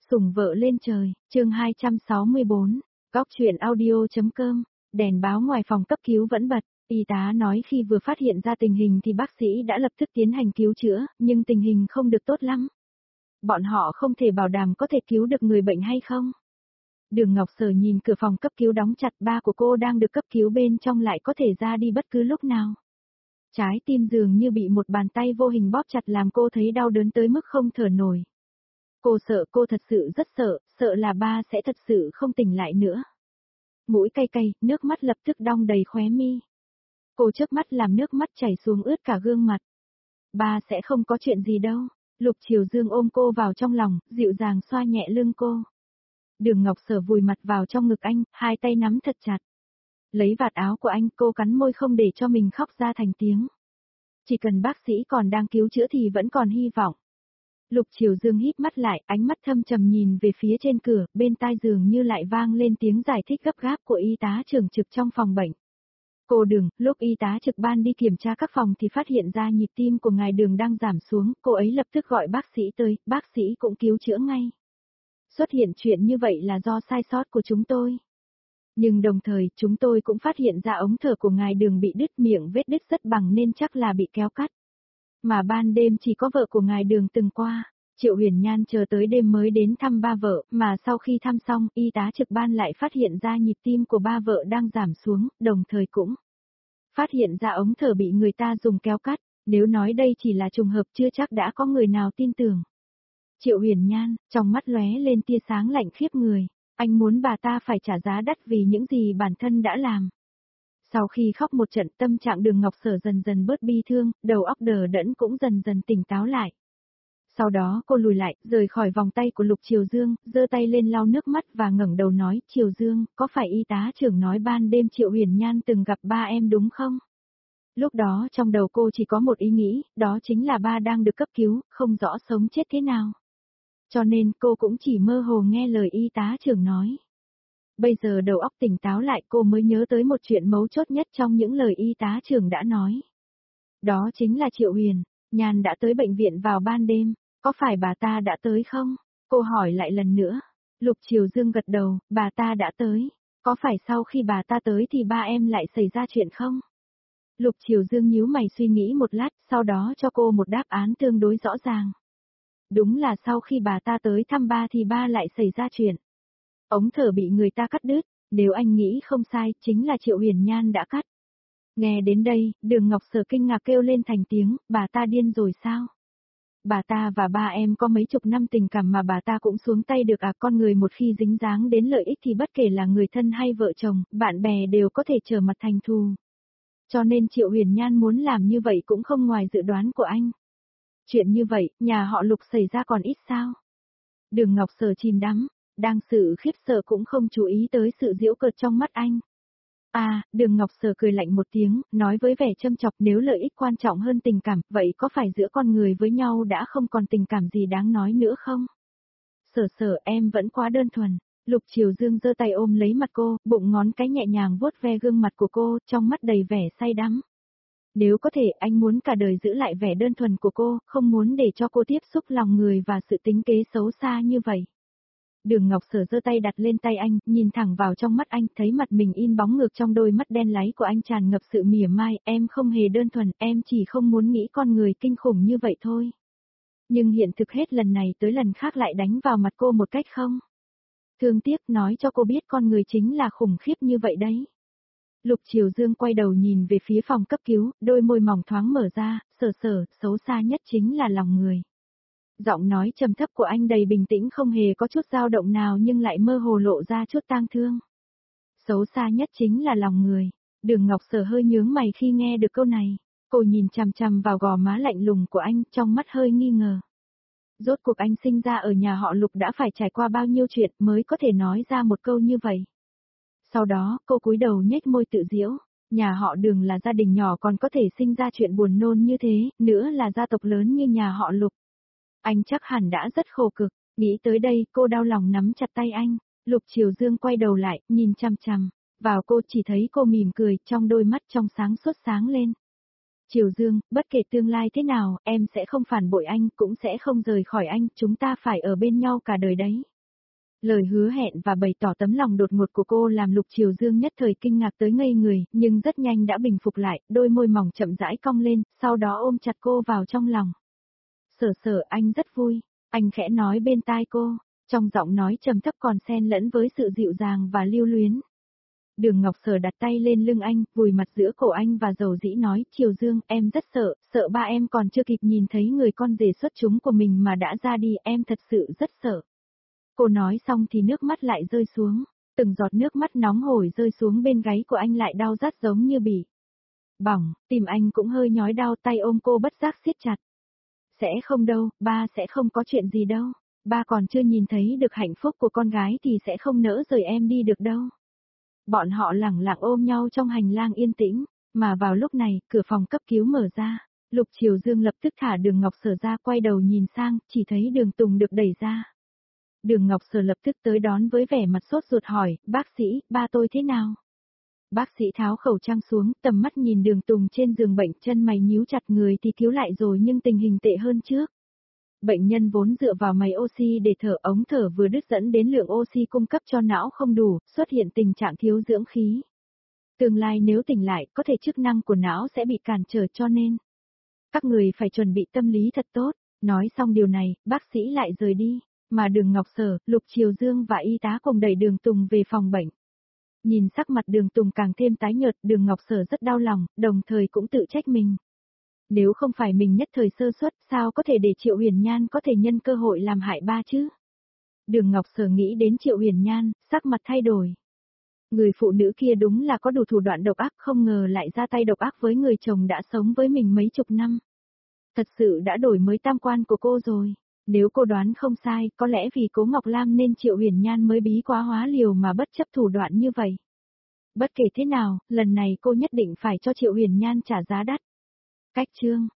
Sủng vợ lên trời, chương 264, Góc truyện audio.com, đèn báo ngoài phòng cấp cứu vẫn bật, y tá nói khi vừa phát hiện ra tình hình thì bác sĩ đã lập tức tiến hành cứu chữa, nhưng tình hình không được tốt lắm. Bọn họ không thể bảo đảm có thể cứu được người bệnh hay không. Đường Ngọc Sở nhìn cửa phòng cấp cứu đóng chặt, ba của cô đang được cấp cứu bên trong lại có thể ra đi bất cứ lúc nào. Trái tim dường như bị một bàn tay vô hình bóp chặt làm cô thấy đau đớn tới mức không thở nổi. Cô thật sự rất sợ là ba sẽ thật sự không tỉnh lại nữa. Mũi cay cay, nước mắt lập tức đong đầy khóe mi. Cô chớp mắt làm nước mắt chảy xuống ướt cả gương mặt. Ba sẽ không có chuyện gì đâu. Lục Triều Dương ôm cô vào trong lòng, dịu dàng xoa nhẹ lưng cô. Đường Ngọc Sở vùi mặt vào trong ngực anh, hai tay nắm thật chặt. Lấy vạt áo của anh, cô cắn môi không để cho mình khóc ra thành tiếng. Chỉ cần bác sĩ còn đang cứu chữa thì vẫn còn hy vọng. Lục Triều Dương híp mắt lại, ánh mắt thâm trầm nhìn về phía trên cửa, bên tai dường như lại vang lên tiếng giải thích gấp gáp của y tá trưởng trực trong phòng bệnh. Cô Đường, lúc y tá trực ban đi kiểm tra các phòng thì phát hiện ra nhịp tim của ngài Đường đang giảm xuống, cô ấy lập tức gọi bác sĩ tới, bác sĩ cũng cứu chữa ngay. Xuất hiện chuyện như vậy là do sai sót của chúng tôi. Nhưng đồng thời, chúng tôi cũng phát hiện ra ống thở của ngài Đường bị đứt, miệng vết đứt rất bằng nên chắc là bị kéo cắt. Mà ban đêm chỉ có vợ của ngài Đường từng qua. Triệu Huyền Nhan chờ tới đêm mới đến thăm ba vợ, mà sau khi thăm xong, y tá trực ban lại phát hiện ra nhịp tim của ba vợ đang giảm xuống, đồng thời cũng phát hiện ra ống thở bị người ta dùng kéo cắt. Nếu nói đây chỉ là trùng hợp chưa chắc đã có người nào tin tưởng. Triệu Huyền Nhan, trong mắt lóe lên tia sáng lạnh khiếp người. Anh muốn bà ta phải trả giá đắt vì những gì bản thân đã làm. Sau khi khóc một trận, tâm trạng Đường Ngọc Sở dần dần bớt bi thương, đầu óc đờ đẫn cũng dần dần tỉnh táo lại. Sau đó cô lùi lại, rời khỏi vòng tay của Lục Triều Dương, giơ tay lên lau nước mắt và ngẩng đầu nói, Triều Dương, có phải y tá trưởng nói ban đêm Triệu Huyền Nhan từng gặp ba em đúng không? Lúc đó trong đầu cô chỉ có một ý nghĩ, đó chính là ba đang được cấp cứu, không rõ sống chết thế nào. Cho nên cô cũng chỉ mơ hồ nghe lời y tá trưởng nói. Bây giờ đầu óc tỉnh táo lại, cô mới nhớ tới một chuyện mấu chốt nhất trong những lời y tá trưởng đã nói. Đó chính là Triệu Huyền Nhan đã tới bệnh viện vào ban đêm, có phải bà ta đã tới không? Cô hỏi lại lần nữa. Lục Triều Dương gật đầu, bà ta đã tới. Có phải sau khi bà ta tới thì ba em lại xảy ra chuyện không? Lục Triều Dương nhíu mày suy nghĩ một lát, sau đó cho cô một đáp án tương đối rõ ràng. Đúng là sau khi bà ta tới thăm ba thì ba lại xảy ra chuyện. Ống thở bị người ta cắt đứt, nếu anh nghĩ không sai, chính là Triệu Huyền Nhan đã cắt. Nghe đến đây, Đường Ngọc Sở kinh ngạc kêu lên thành tiếng, bà ta điên rồi sao? Bà ta và ba em có mấy chục năm tình cảm mà bà ta cũng xuống tay được à? Con người một khi dính dáng đến lợi ích thì bất kể là người thân hay vợ chồng, bạn bè đều có thể trở mặt thành thù. Cho nên Triệu Huyền Nhan muốn làm như vậy cũng không ngoài dự đoán của anh. Chuyện như vậy, nhà họ Lục xảy ra còn ít sao? Đường Ngọc Sở chìm đắm, đang sự khiếp sợ cũng không chú ý tới sự giễu cợt trong mắt anh. Đường Ngọc Sở cười lạnh một tiếng, nói với vẻ châm chọc, nếu lợi ích quan trọng hơn tình cảm, vậy có phải giữa con người với nhau đã không còn tình cảm gì đáng nói nữa không? Sở em vẫn quá đơn thuần. Lục Triều Dương giơ tay ôm lấy mặt cô, bụng ngón cái nhẹ nhàng vuốt ve gương mặt của cô, trong mắt đầy vẻ say đắm. Nếu có thể, anh muốn cả đời giữ lại vẻ đơn thuần của cô, không muốn để cho cô tiếp xúc lòng người và sự tính kế xấu xa như vậy. Đường Ngọc Sở giơ tay đặt lên tay anh, nhìn thẳng vào trong mắt anh, thấy mặt mình in bóng ngược trong đôi mắt đen láy của anh tràn ngập sự mỉa mai, em không hề đơn thuần, em chỉ không muốn nghĩ con người kinh khủng như vậy thôi. Nhưng hiện thực hết lần này tới lần khác lại đánh vào mặt cô một cách không thương tiếc, nói cho cô biết con người chính là khủng khiếp như vậy đấy. Lục Triều Dương quay đầu nhìn về phía phòng cấp cứu, đôi môi mỏng thoáng mở ra, xấu xa nhất chính là lòng người. Giọng nói trầm thấp của anh đầy bình tĩnh, không hề có chút dao động nào nhưng lại mơ hồ lộ ra chút tang thương. Xấu xa nhất chính là lòng người. Đường Ngọc Sở hơi nhướng mày khi nghe được câu này. Cô nhìn chằm chằm vào gò má lạnh lùng của anh, trong mắt hơi nghi ngờ. Rốt cuộc anh sinh ra ở nhà họ Lục đã phải trải qua bao nhiêu chuyện mới có thể nói ra một câu như vậy. Sau đó, cô cúi đầu nhếch môi tự giễu. Nhà họ Đường là gia đình nhỏ còn có thể sinh ra chuyện buồn nôn như thế, nữa là gia tộc lớn như nhà họ Lục. Anh chắc hẳn đã rất khổ cực, nghĩ tới đây cô đau lòng nắm chặt tay anh. Lục Triều Dương quay đầu lại, nhìn chằm chằm vào cô, chỉ thấy cô mỉm cười, trong đôi mắt trong sáng suốt sáng lên. Triều Dương, bất kể tương lai thế nào, em sẽ không phản bội anh, cũng sẽ không rời khỏi anh, chúng ta phải ở bên nhau cả đời đấy. Lời hứa hẹn và bày tỏ tấm lòng đột ngột của cô làm Lục Triều Dương nhất thời kinh ngạc tới ngây người, nhưng rất nhanh đã bình phục lại, đôi môi mỏng chậm rãi cong lên, sau đó ôm chặt cô vào trong lòng. Sở Sở, anh rất vui, anh khẽ nói bên tai cô, trong giọng nói trầm thấp còn xen lẫn với sự dịu dàng và lưu luyến. Đường Ngọc Sở đặt tay lên lưng anh, vùi mặt giữa cổ anh và dầu dĩ nói, Triều Dương, em rất sợ, sợ ba em còn chưa kịp nhìn thấy người con rể xuất chúng của mình mà đã ra đi, em thật sự rất sợ. Cô nói xong thì nước mắt lại rơi xuống, từng giọt nước mắt nóng hổi rơi xuống bên gáy của anh lại đau rát giống như bị bỏng, tim anh cũng hơi nhói đau, tay ôm cô bất giác siết chặt. Sẽ không đâu, ba sẽ không có chuyện gì đâu, ba còn chưa nhìn thấy được hạnh phúc của con gái thì sẽ không nỡ rời em đi được đâu. Bọn họ lẳng lặng ôm nhau trong hành lang yên tĩnh, mà vào lúc này, cửa phòng cấp cứu mở ra, Lục Triều Dương lập tức thả Đường Ngọc Sở ra, quay đầu nhìn sang, chỉ thấy Đường Tùng được đẩy ra. Đường Ngọc Sở lập tức tới đón với vẻ mặt sốt ruột hỏi, bác sĩ, ba tôi thế nào? Bác sĩ tháo khẩu trang xuống, tầm mắt nhìn Đường Tùng trên giường bệnh, chân mày nhíu chặt, người thì cứu lại rồi nhưng tình hình tệ hơn trước. Bệnh nhân vốn dựa vào máy oxy để thở, ống thở vừa đứt dẫn đến lượng oxy cung cấp cho não không đủ, xuất hiện tình trạng thiếu dưỡng khí. Tương lai nếu tỉnh lại, có thể chức năng của não sẽ bị cản trở, cho nên các người phải chuẩn bị tâm lý thật tốt. Nói xong điều này, bác sĩ lại rời đi, mà Đường Ngọc Sở, Lục Triều Dương và y tá cùng đẩy Đường Tùng về phòng bệnh. Nhìn sắc mặt Đường Tùng càng thêm tái nhợt, Đường Ngọc Sở rất đau lòng, đồng thời cũng tự trách mình. Nếu không phải mình nhất thời sơ suất, sao có thể để Triệu Huyền Nhan có thể nhân cơ hội làm hại ba chứ? Đường Ngọc Sở nghĩ đến Triệu Huyền Nhan, sắc mặt thay đổi. Người phụ nữ kia đúng là có đủ thủ đoạn độc ác, không ngờ lại ra tay độc ác với người chồng đã sống với mình mấy chục năm. Thật sự đã đổi mới tam quan của cô rồi. Nếu cô đoán không sai, có lẽ vì Cố Ngọc Lam nên Triệu Huyền Nhan mới bí quá hóa liều mà bất chấp thủ đoạn như vậy. Bất kể thế nào, lần này cô nhất định phải cho Triệu Huyền Nhan trả giá đắt. Cách chương